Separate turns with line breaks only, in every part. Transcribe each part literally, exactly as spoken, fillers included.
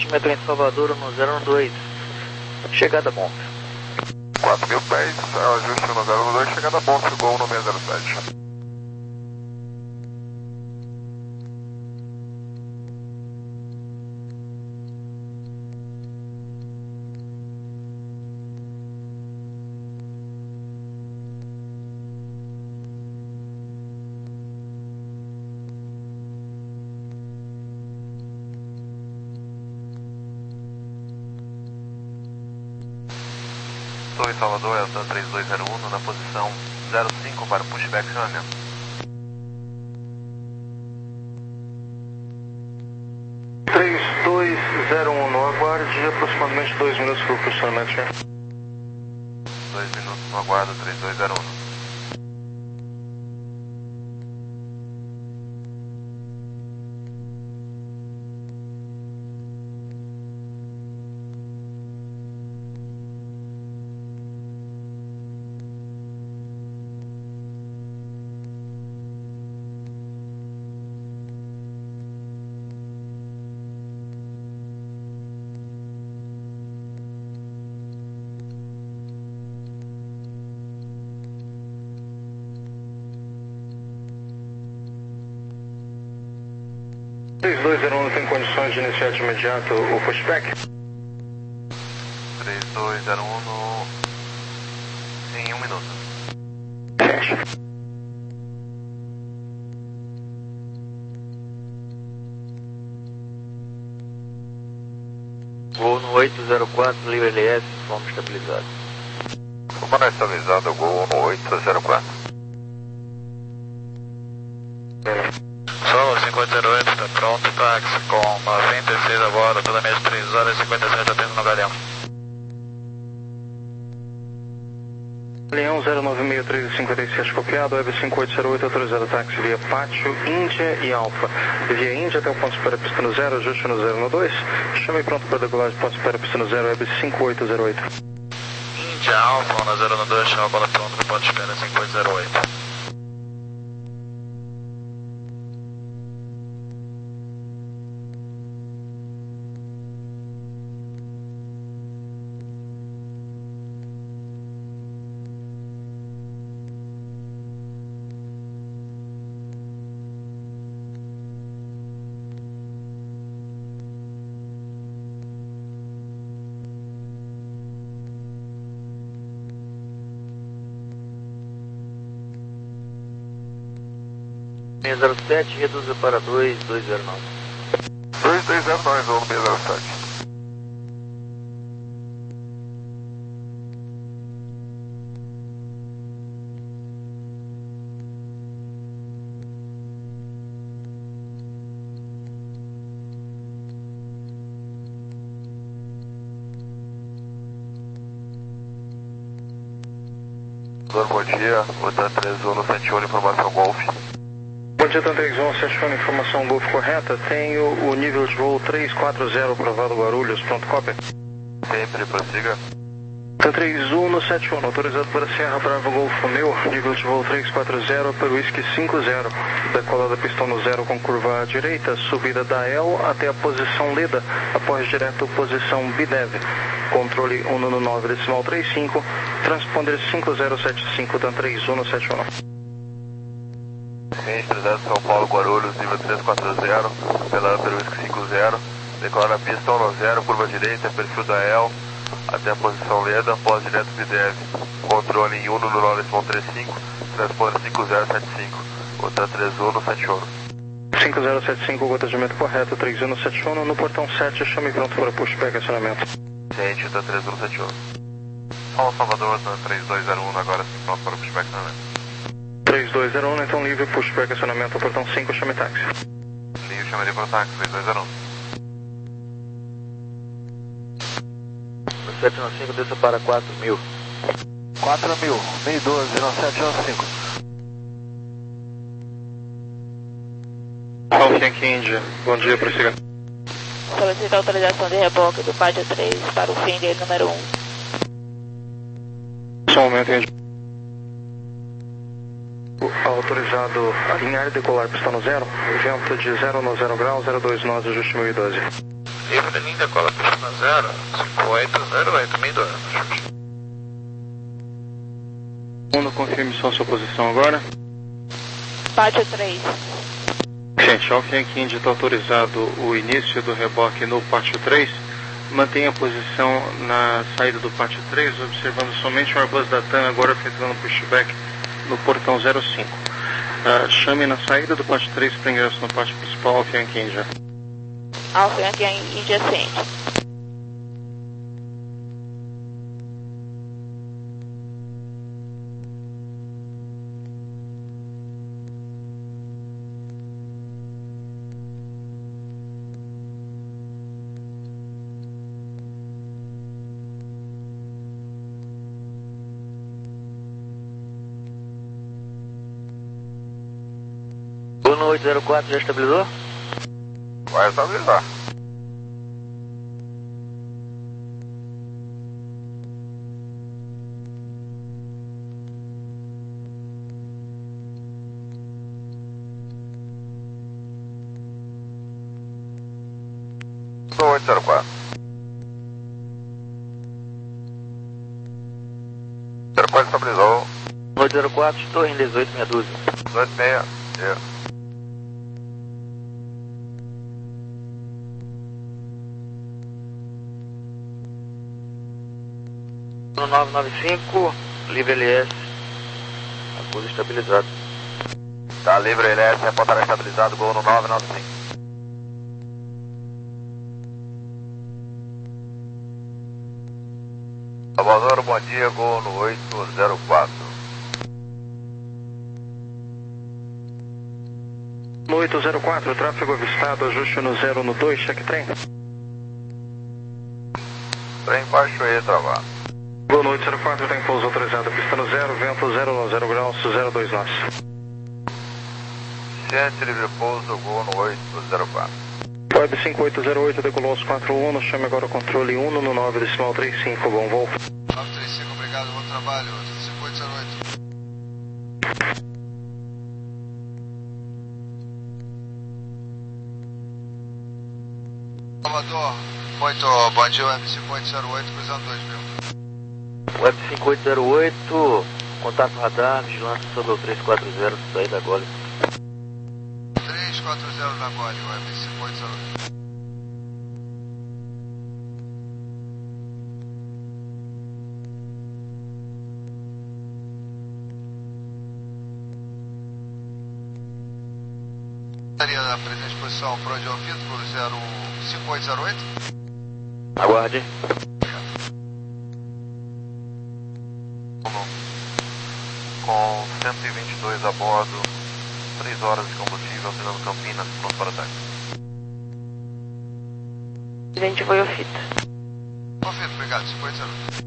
Metrô em Salvador no zero um dois. Chegada bom.
quatro mil pés, ajuste no zero um dois, chegada bom, Gol no seis zero sete.
Estou em Salvador, é o três dois zero um, na posição zero cinco para pushback acionamento.
três dois zero um, no aguarde, aproximadamente dois minutos para o posicionamento, senhor.
dois minutos no aguardo, três dois zero um.
três dois zero um tem condições de iniciar de imediato o pushback?
três dois zero um no... em um minuto.
Sete.
Voo no oito zero quatro, livre L S, fomos estabilizados.
Comando estabilizado, Gol no oito zero quatro.
Solo cinquenta e oito, está pronto, táxi com noventa e seis agora, toda mês três horas e cinquenta e sete, atendo no Galeão.
Galeão zero nove seis três cinco sete copiado, Web cinco oito zero oito, autorizado táxi via Pátio, Índia e Alfa. Via Índia até o ponto espera pista no zero, ajuste no zero no dois. Chame pronto para decolagem, ponto espera pista no zero, Web cinco oito zero oito.
Índia, Alfa, na zero no dois, chama bola pronto para ponto espera cinco oito zero oito.
seis zero sete, reduza para dois dois zero nove.
dois dois zero nove, Gol no seis zero sete.
Bom dia, Otan três um no sete um, informação Golf.
Bom dia, Otan três um, sete um, informação Golf correta. Tenho o nível de voo três quatro zero, aprovado Guarulhos, pronto, cópia.
Sempre, prossiga.
Otan três um no sete um, autorizado para Serra Brava Golf Meu, nível de voo três quatro zero para o Whisky cinco zero. Decolada pistão no zero com curva à direita, subida da El até a posição Leda, após direto posição Bidev. Controle um no nove decimal trinta e cinco, transponder cinco zero sete cinco, Otan três um no sete um.
Entre São Paulo, Guarulhos, nível três quatro zero, pela Upper Whisky cinco zero, decola a pista no zero, curva direita, perfil da El, até a posição Leda, após direto Bidev. Controle em um no nove decimal trinta e cinco, transponder cinco zero sete cinco, Otan três um no sete um.
cinco zero sete cinco, o atendimento correto, três um no sete um, no portão sete, chame pronto para pushback acionamento.
Ciente, Otan três um no sete um. Paulo Salvador, Otan três dois zero um, agora sim, pronto para o pushback acionamento.
três dois zero um, então livre, pushback acionamento, portão cinco, chame táxi.
Ligo, chamaria para o táxi, três dois zero um.
No sete um cinco, desça para quatro mil.
quatro mil, meio doze, no sete um cinco.
Alfa Yankee Índia, bom dia, prossiga.
Solicita autorização de reboque do Pátio três para o fim dele número um.
Só um momento, Índia. Autorizado alinhar e decolar pistão no zero, vento de zero no zero grau, zero dois nós, ajuste mil e doze.
Evelyn, decola pista zero, cinco oito zero oito, meio do ano.
Uno, confirme só a sua posição agora.
Pátio três.
Gente, Alfa Yankee India está autorizado o início do reboque no pátio três. Mantenha a posição na saída do pátio três, observando somente o Airbus da TAM agora efetuando pushback no portão zero cinco. Uh, chame na saída do pátio três para ingresso no pátio principal, Alfa Yankee India.
Alfa Yankee India ciente.
Uno oito zero quatro já estabilizou?
Vai estabilizar. oito zero quatro. zero quatro estabilizou.
oito zero quatro, estou em dezoito meia dúzia.
dezoito meia. Yeah.
Uno nove nove cinco, livre L S. Acusa estabilizado.
Tá livre L S, reportará estabilizado, gol no nove nove cinco. Salvador, bom dia, gol no oito zero quatro.
No oito zero quatro, tráfego avistado, ajuste no zero no dois, cheque trem.
Trem baixo aí, travado.
Gol no oito zero quatro, tem pouso autorizado, pista no zero, vento zero no zero graus, zero dois nós.
Ciente, livre pouso, gol no oito zero quatro.
Web cinco oito zero oito, decolou aos quatro um, chame agora o controle um no nove decimal trinta e cinco, bom voo.
nove três cinco, obrigado, bom trabalho, cinco oito zero oito. Salvador, muito bom dia, Web cinco oito zero oito, cruzando dois mil.
Web cinco oito zero oito, contato radar, vigilância sobre o três quatro zero, saída agora.
três quatro zero na Gole, Web cinco oito zero oito. Da presente posição, Pro de ouvido, zero cinco oito zero oito.
Aguarde.
Com cento e vinte e dois a bordo, três horas de combustível, Fernando Campinas, pronto para ataque.
Gente, foi o fito.
Ouvido, obrigado, cinco oito zero oito.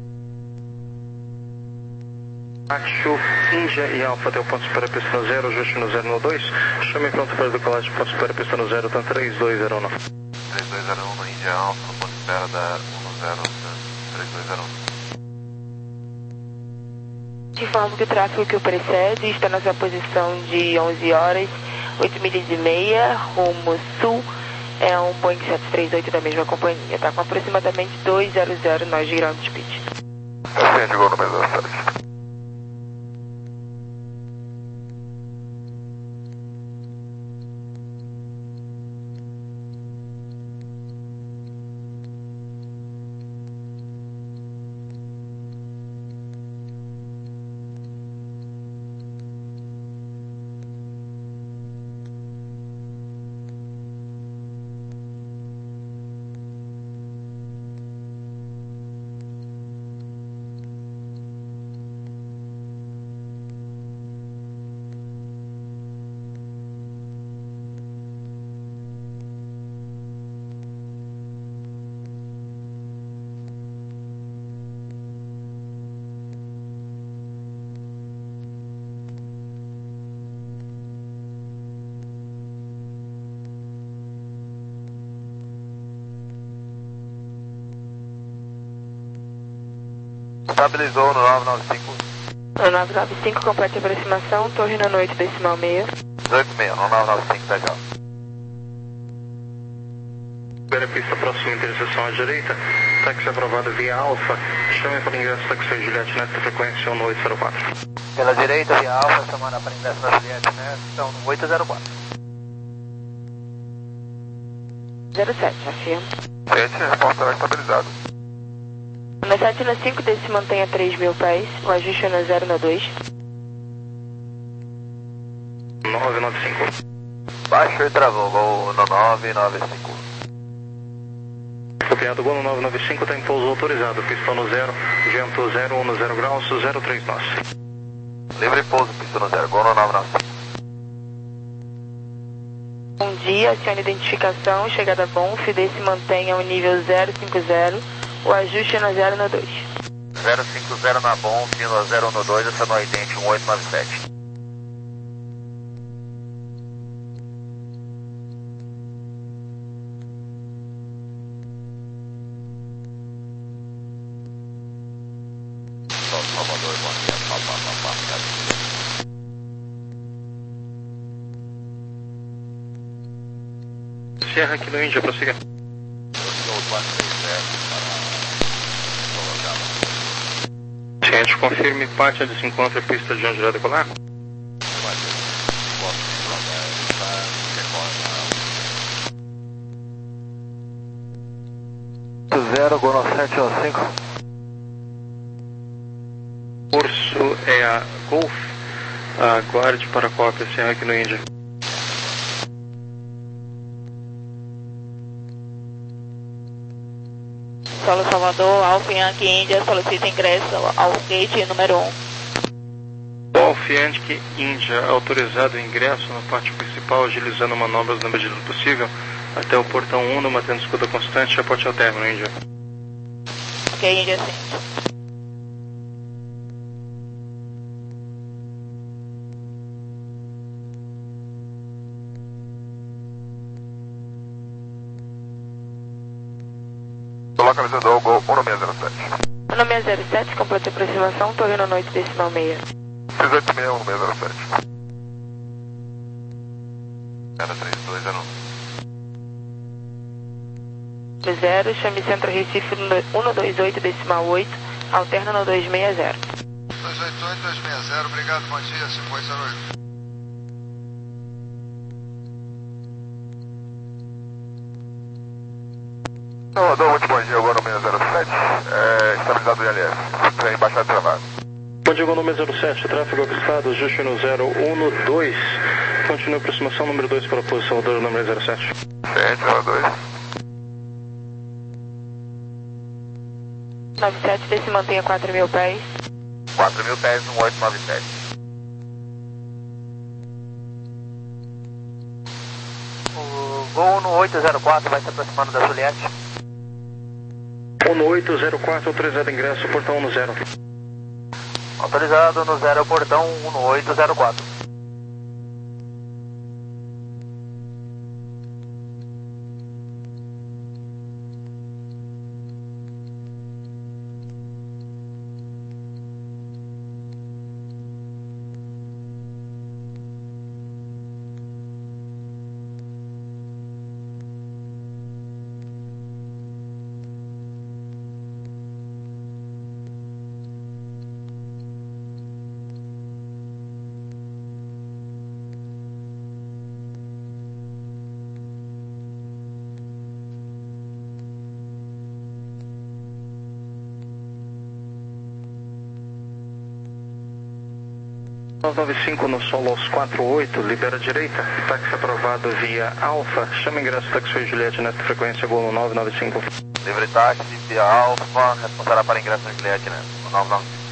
Pátio Índia e Alfa até o ponto para pista no zero, ajuste no zero no dois, chame pronto para decolagem, ponto para pista no zero, tá três dois zero um.
três dois zero um no Índia Alfa, no ponto de espera da um zero três dois zero um.
Informo que o tráfego que o precede está na sua posição de onze horas, oito milhas e meia, rumo sul. É um Boeing sete três oito da mesma companhia. Está com aproximadamente dois zero zero nós de ground speed.
Acende o gol no mês da sete. Estabilizou no nove nove cinco.
No nove nove cinco, complete a aproximação, torre na noite decimal meia.
dezoito meia, no nove nove cinco, pega.
libera a pista próxima interseção à direita, táxi aprovado via Alfa, chame para ingresso táxi Juliette nesta frequência um oito zero quatro.
Pela direita via Alfa, chamando para ingresso da Juliette nesta um oito zero quatro.
zero sete, afirma.
Sete, resposta estabilizado.
No sete no cinco, desse mantenha três mil pés, o ajuste é no zero no dois.
nove nove cinco.
Baixou e travou, gol no nove nove cinco.
Copiado, gol no nove nove cinco, está em pouso autorizado, pistão no zero, vento zero um no zero graus, zero três nós.
Livre pouso, pistão no zero, gol no nove nove cinco.
Bom dia, acione identificação, chegada bom, desse mantenha o nível zero cinco zero, o ajuste é no zero no dois.
zero cinco zero na bom, no zero no dois, essa no idente um oito nove sete.
Sierra aqui no Índia, prossiga. Ciente, confirme Pátia de se encontra pista de onde irá decolar.
zero, gol no sete no cinco.
Curso é a Golf, aguarde para a cópia, Sierra aqui no Índia.
Solo Salvador, Alfa Yankee Índia, solicita ingresso ao gate número um.
Alfa Yankee Índia, autorizado o ingresso na parte principal, agilizando manobras na medida do possível, até o portão um, mantendo escuta constante, aporte ao término, Índia.
Ok, Índia, sim.
Localizador, gol um seis zero sete.
um seis zero sete, completa aproximação, torre na noite decimal seis.
seis oito seis, um seis zero sete. zero três dois zero um.
zero, chame Centro Recife um dois oito decimal oito, alterna no dois seis zero.
dois oito oito, dois seis zero, obrigado, bom dia, cinco oito zero oito.
Salvador, muito bom dia, agora no seis zero sete, é, estabilizado o I L S, trem baixado travado.
Bom dia, gol no seis zero sete, tráfego avistado, ajuste no zero um no dois, continua a aproximação número dois para a posição do número zero sete.
Ciente, zero dois.
nove sete, desse mantenha quatro mil pés.
quatro mil pés, um oito nove sete.
O gol no oito zero quatro vai se aproximando da Juliette.
um no oito zero quatro, autorizado ingresso, portão um no zero.
Autorizado no zero, portão um no oito zero quatro.
nove nove cinco no solo aos quatro oito, libera a direita, táxi aprovado via Alfa, chama ingresso táxi Juliette nesta frequência, gol no nove nove cinco.
Livre táxi, via Alfa, responsável para ingresso no Juliette, né? No nove nove cinco.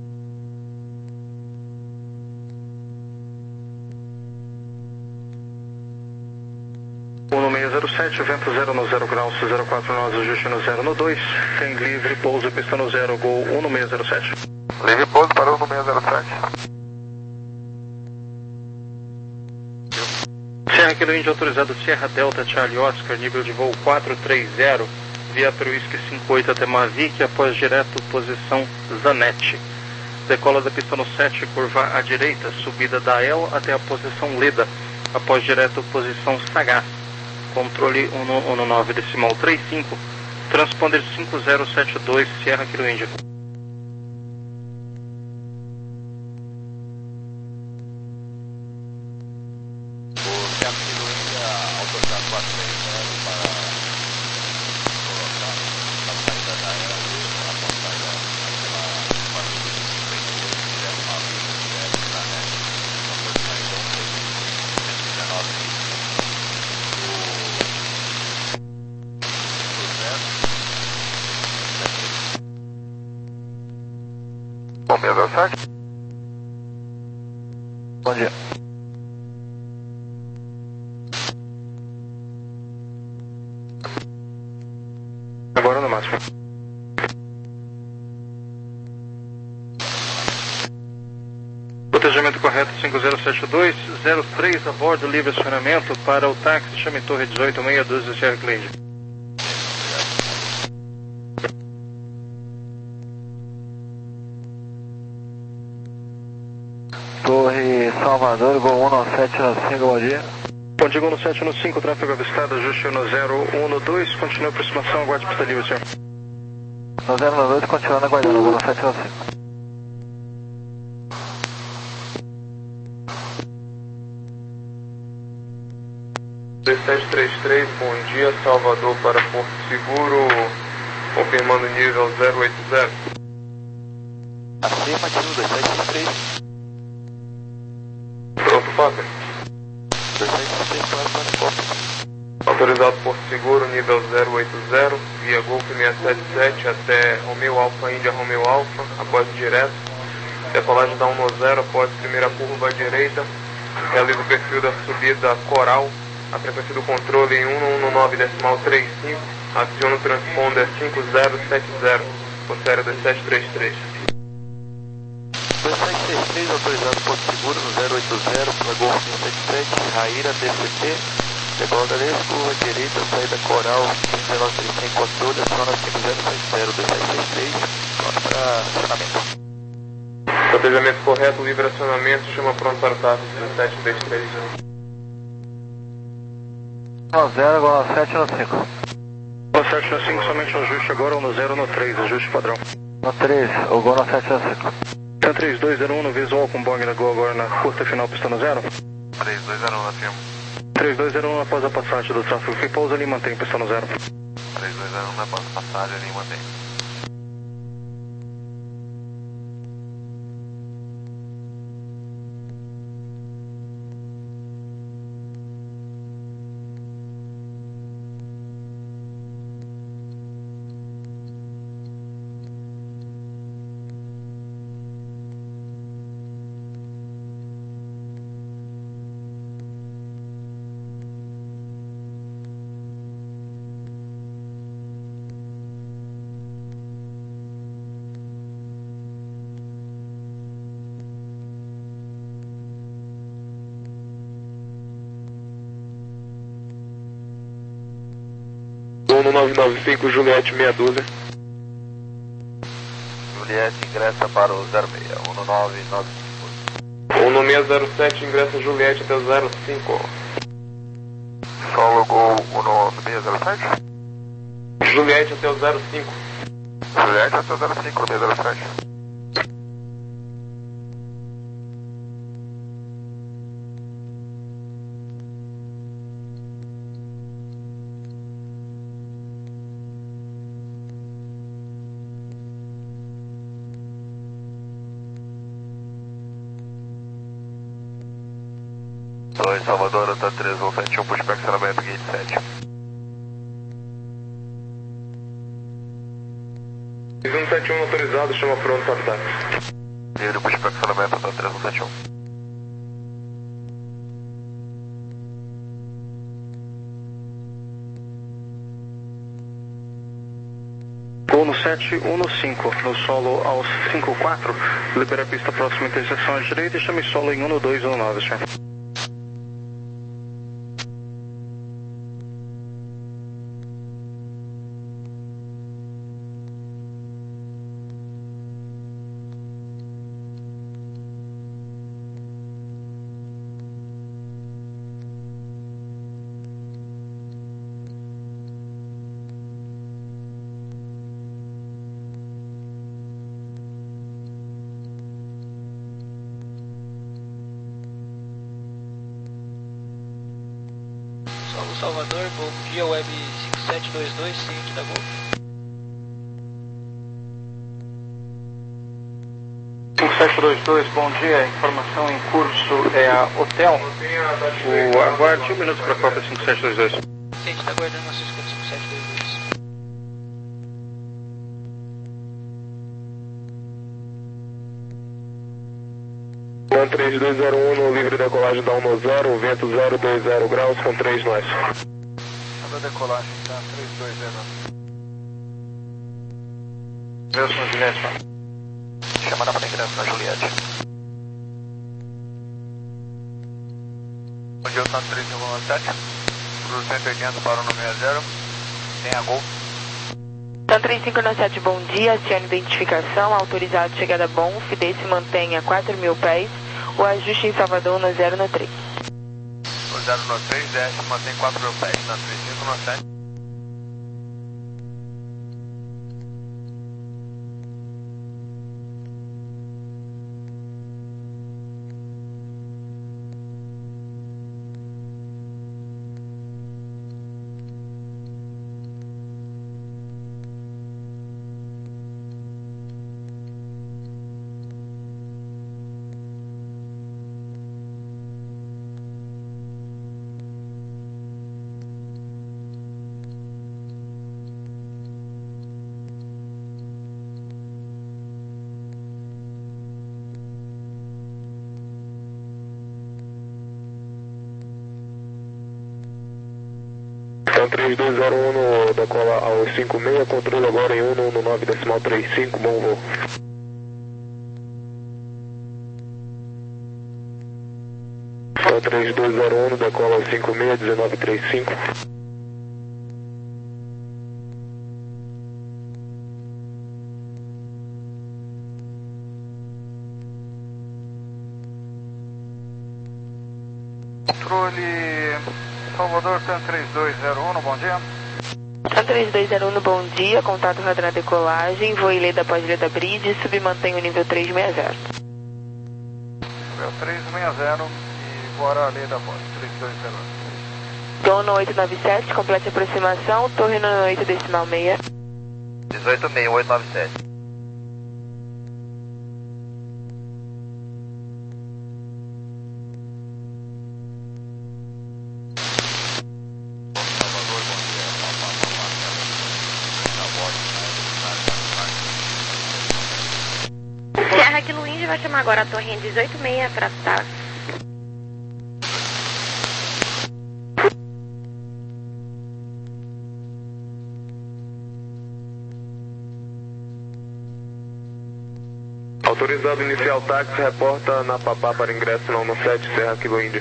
um no seis zero sete, vento zero no zero graus, zero quatro nós, ajuste no zero no dois, tem livre, pouso, pista no zero, gol um no seis zero sete.
Livre pouso para o seis zero sete.
Sierra aqui no Índia, autorizado Sierra Delta Charlie Oscar, nível de voo quatro três zero, via para o Whisky cinco oito até Mavic, após direto posição Zanetti. Decola da pista no sete, curva à direita, subida da El até a posição Leda, após direto posição Sagaz. controle um um nove decimal trinta e cinco, transponder cinco zero sete dois, Sierra Kilo India.
Bom dia, Belsac. Bom dia.
Agora no máximo. Protegimento correto cinco zero sete dois, zero três a bordo, livre acionamento para o táxi, chame Torre dezoito sessenta e dois, Sierra Kilo India.
Torre Salvador, Gol um nove sete nove cinco, bom dia.
Bom dia, Gol um sete nove cinco, tráfego avistado, ajuste no zero um dois, continua a aproximação, aguarde pista livre, senhor.
No zero um dois, continuando aguardando, Gol um sete nove cinco.
sete três três, bom dia, Salvador para Porto Seguro, confirmando nível zero oito zero.
Acima, ativo dois sete três três.
Pronto, Paca.
dois sete três três, claro, claro,
Autorizado Porto Seguro, nível zero oito zero, via Golf seiscentos e setenta e sete até Romeo Alfa, Índia Romeo Alfa, após direto. Decolagem da um zero após primeira curva à direita. Realiza o perfil da subida Coral. A frequência do controle em um um nove decimal trinta e cinco. Aciona o transponder cinco zero sete zero. Por série dois sete três três.
dois sete três três, autorizado Porto Seguro no zero oito zero, para Golf seiscentos e setenta e sete, Raíra, D C T, decola da leste, curva direita, saída Coral, quinze nove trinta e cinco, controle, aciona cinco zero sete zero, dois sete três três, pronto para acionamento.
Protejamento correto, livre acionamento, chama pronto para o táxi dois sete três três.
nove zero, Gol sete nove cinco.
Gol sete nove cinco, somente um ajuste agora, no zero no três, ajuste padrão.
No três, o Gol sete nove cinco.
três dois zero um no visual com Boeing na Gol agora na curta final, pista no zero.
três dois zero um, afirmo.
três dois zero um após a passagem do tráfego que pousa ali, mantém pista no zero.
três dois zero um após a passagem ali, mantém.
um nove nove cinco, Juliette meia dúzia.
Juliette ingressa para o zero seis, um nove nove cinco.
um no seis zero sete, ingressa Juliette até o zero cinco.
Solo Gol um no seis zero sete.
Juliette até o zero cinco.
Juliette até o zero cinco, no seis zero sete. dois, Salvador, Anta três um sete um, pushback acionamento, gate sete.
um sete um autorizado, chama pronto para o táxi.
Livre, pushback acionamento, Anta três um sete um.
Gol no sete um no cinco, no solo aos cinco quatro, libera a pista próxima interseção à direita e chame solo em um no dois um nove, senhor.
Salvador, bom dia, Web cinco sete dois dois, ciente da Golf.
cinco sete dois dois, bom dia, informação em curso é a Hotel. O, aguarde um minuto para a Copa cinco sete dois dois.
Ciente, está aguardando nossa escuta cinco sete dois dois.
um três dois zero um no livre decolagem da um no zero, vento zero dois zero graus com três nós.
Manda decolagem, tá? três dois zero.
Wilson, Juliette.
Chamada para ingresso na Juliette.
Bom dia, Santo três cinco sete. Cruze cento e oitenta para o número zero. Tem a Gol.
Então três cinco nove sete, bom dia, acione identificação, autorizado chegada bom, Fidesse mantenha quatro mil pés, o ajuste em Salvador no zero no três.
O zero no três, desce, mantém quatro mil pés, na três cinco nove sete.
Então três dois zero um no decola ao cinco seis, controle agora em um no nove decimal trinta e cinco, bom voo. Então três dois zero um no decola ao cinco seis, dezenove trinta e cinco.
Controle Salvador, T A M três dois zero um, bom dia.
T A M três dois zero um, bom dia, contato radar na decolagem, voo ilha da pós da Bridge, submantém o nível três seis zero.
Nível três seis zero e bora a lei da pós, três dois zero um.
Dono oito nove sete, complete aproximação, torre no oito decimal seis.
dezoito seis oito nove sete.
Serra Kilo Indy vai chamar agora a torre dezoito seis para táxi.
Autorizado inicial táxi, reporta na Papá para ingresso no um sete, Serra Kilo Indy.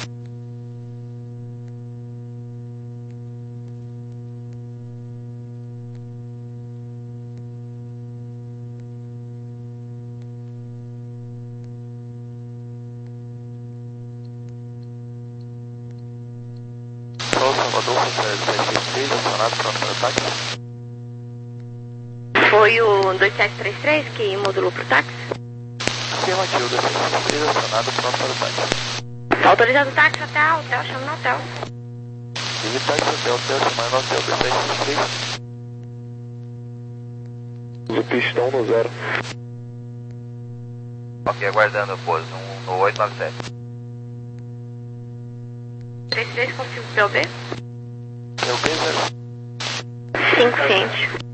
Salvador, sete três três, acionado para o táxi.
Foi o dois sete três três que modulou para o táxi?
Afirmativo, dois sete três três, acionado pronto para o táxi.
Autorizado o táxi até a hotel, chama no hotel.
Ligue táxi até o hotel, chamar no hotel, dois sete três três.
Uso pistão no zero.
Ok, aguardando, pôs um no oito nove sete.
três três com cinco P O B?
P O B zero.
cinco ciente.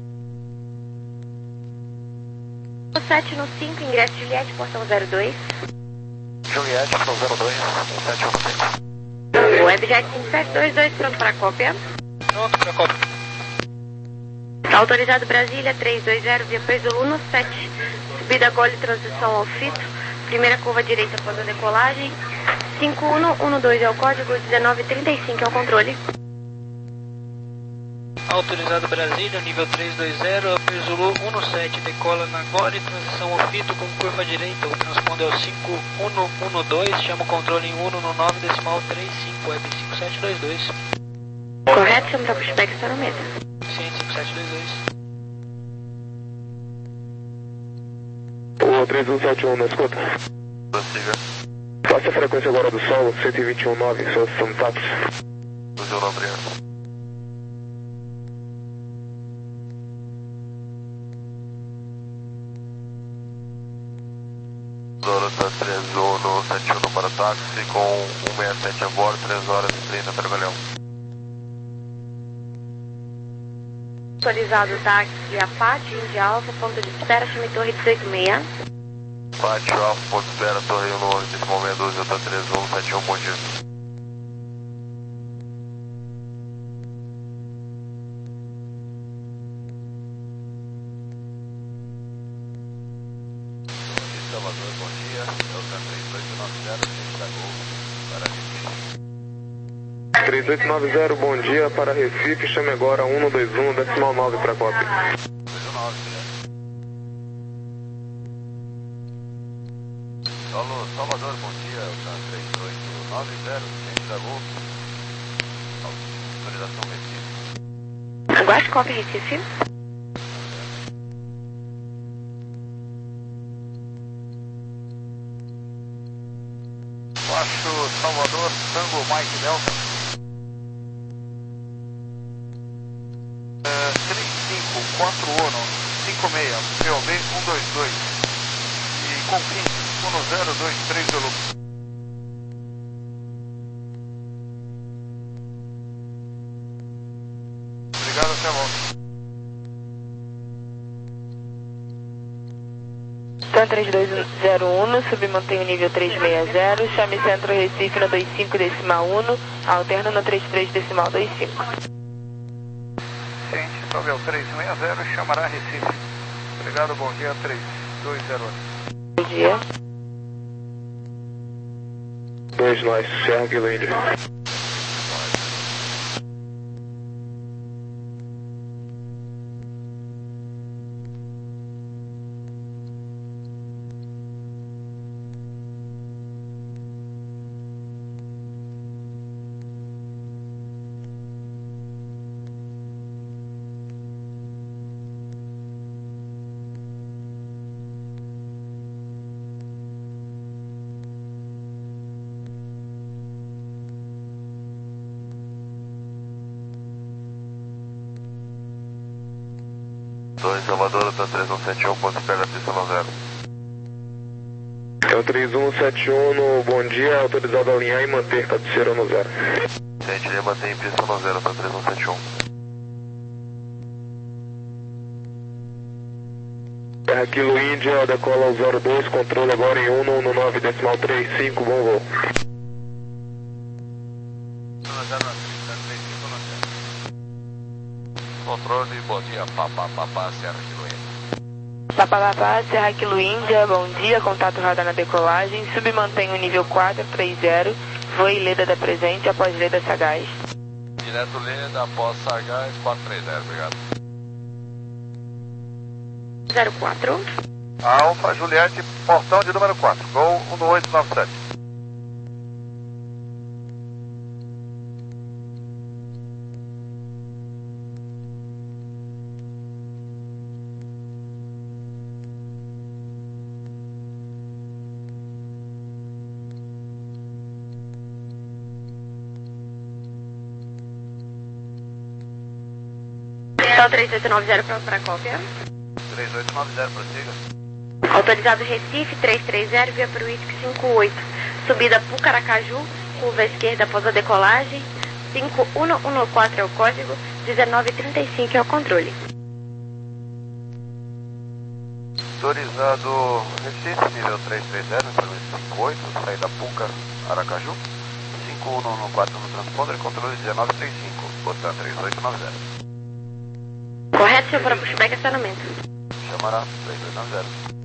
sete no cinco, ingresso Juliette, portão zero dois.
Juliette, portão zero dois, sete um cinco.
Webjet cinco sete dois dois, pronto para a cópia.
Pronto para a cópia.
Autorizado Brasília, três dois zero, via Peso no sete. Subida Gole, transição ao fito. Primeira curva direita após a decolagem. cinco um um dois é o código, dezenove trinta e cinco é o controle.
Autorizado Brasília, nível três dois zero, Upper Zulu um sete, decola na Gore, transição ao fito com curva direita, o transponder é o cinco um um dois, chama o controle em um no nove decimal trinta e cinco, web cinco sete dois dois.
Correto, chama para pushback para o meta.
Sim, cinco sete dois
O
dois.
três um sete um, na escuta.
Possível.
Passa a frequência agora do solo, cento e vinte e um ponto nove, solicitação táxi.
Zero, obrigado. Dorota três um sete um para táxi com um seis sete a bordo, três horas e trinta, Pergolhão.
Autorizado táxi Apache, Índia Alfa, ponto de espera, chame Torre dezoito seis.
Apache Alfa, ponto de espera, Torre um nesse momento, Dorota três um sete um, bom dia.
Salvador, bom dia. Delta três oito nove zero, Sete da Gol, para Recife.
três oito nove zero, bom dia para Recife, chame agora um dois um, decimal nove para cópia.
dois um nove, né? Solo, Salvador, bom dia. Delta três oito nove zero, Sete da Gol. Autorização Recife.
Aguarde cópia Recife.
Baixo Salvador, Tango Mike Delta. É, três cinco quatro um cinco seis, P O B um dois dois. E Confim um zero dois três Zulu. Obrigado, até a volta.
Tan três dois zero um, submantém o nível trezentos e sessenta, chame Centro Recife no vinte e cinco decimal um, alterna no trinta e três decimal vinte e cinco.
Ciente, sobe ao trezentos e sessenta e chamará Recife. Obrigado, bom dia, três dois zero um.
Bom dia.
dois nós, Serra Kilo Índia.
dois Salvador, Delta três um sete um, ponto de espera, pista no zero.
É o três um sete um, no bom dia, autorizado a alinhar e manter cabeceira no zero.
Ciente, ele mantém pista no zero, Delta três um sete um.
Serra Kilo Índia, decola ao zero dois, controle agora em um no nove decimal trinta e cinco, bom voo.
Controle, bom dia, Papa, Papa, Serra Kilo Índia.
Papapá, Serra Kilo Índia, bom dia, contato radar na decolagem, submantém o nível quatro três zero, voe Leda da presente após Leda Sagaz.
Direto Leda, após Sagaz, quatro três zero, obrigado.
zero quatro.
Alfa Juliette, portão de número quatro, Gol um oito nove sete.
Então três oito nove zero para cópia.
três oito nove zero, prossiga.
Autorizado Recife, trezentos e trinta, via para o Whisky cinco oito. Subida Pucaracaju, curva esquerda após a decolagem. cinco um um quatro é o código, dezenove trinta e cinco é o controle.
Autorizado Recife, nível trezentos e trinta, permissão cinco oito, saída Puca, Aracaju. cinco um um quatro no transponder, controle dezenove trinta e cinco, botão três oito nove zero.
Correto, senhor, para pushback e acionamento.
Chamará três oito nove zero.